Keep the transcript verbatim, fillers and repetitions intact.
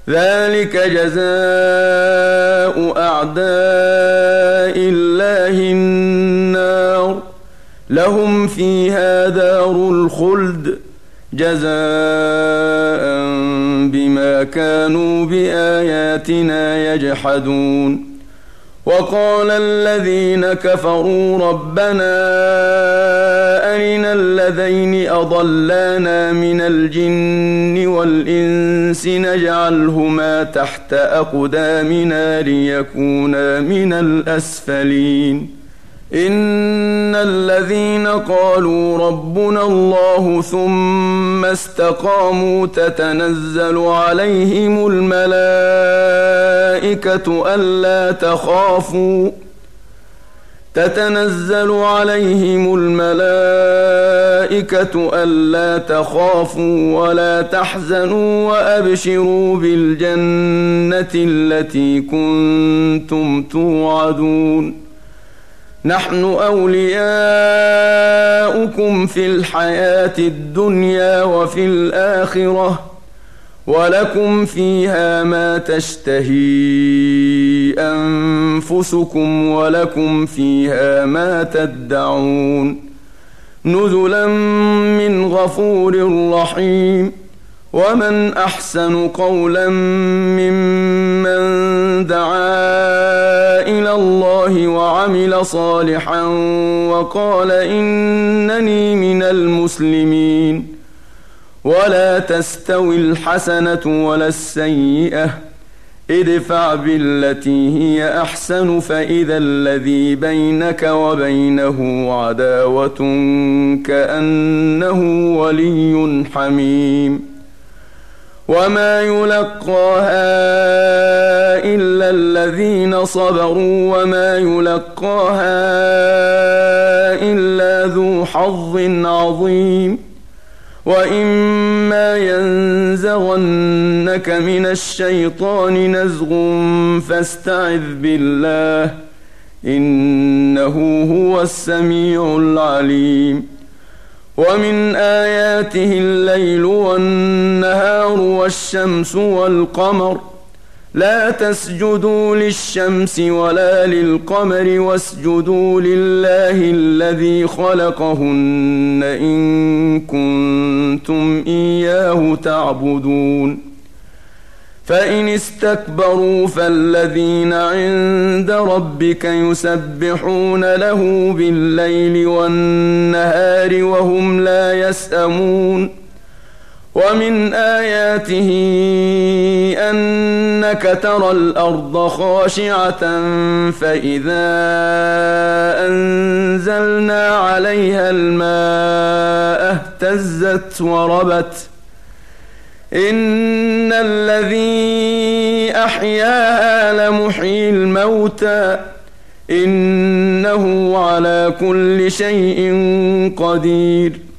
ذلك جزاء أعداء الله النار لهم فيها دار الخلد جزاء بما كانوا بآياتنا يجحدون. وقال الذين كفروا ربنا أرنا الذين أضلانا من الجن والإنس نجعلهما تحت أقدامنا ليكونا من الأسفلين. إن الذين قالوا ربنا الله ثم استقاموا تتنزل عليهم الملائكة ألا تخافوا تتنزل عليهم الملائكة ألا تخافوا ولا تحزنوا وأبشروا بالجنة التي كنتم توعدون. نحن أولياؤكم في الحياة الدنيا وفي الآخرة ولكم فيها ما تشتهي أنفسكم ولكم فيها ما تدعون نزلا من غفور رحيم. ومن أحسن قولا ممن دعا إلى الله وعمل صالحا وقال إنني من المسلمين. ولا تستوي الحسنة ولا السيئة ادفع بالتي هي أحسن فإذا الذي بينك وبينه عداوة كأنه ولي حميم. وما يلقاها إلا الذين صبروا وما يلقاها إلا ذو حظ عظيم. وإما ينزغنك من الشيطان نزغ فاستعذ بالله إنه هو السميع العليم. ومن آياته الليل والنهار والشمس والقمر لا تسجدوا للشمس ولا للقمر واسجدوا لله الذي خلقهن إن كنتم إياه تعبدون. فإن استكبروا فالذين عند ربك يسبحون له بالليل والنهار وهم لا يسأمون. ومن آياته أنك ترى الأرض خاشعة فإذا أنزلنا عليها الماء اهتزت وربت إن الذي أحياها لمحيي الموتى إنه على كل شيء قدير.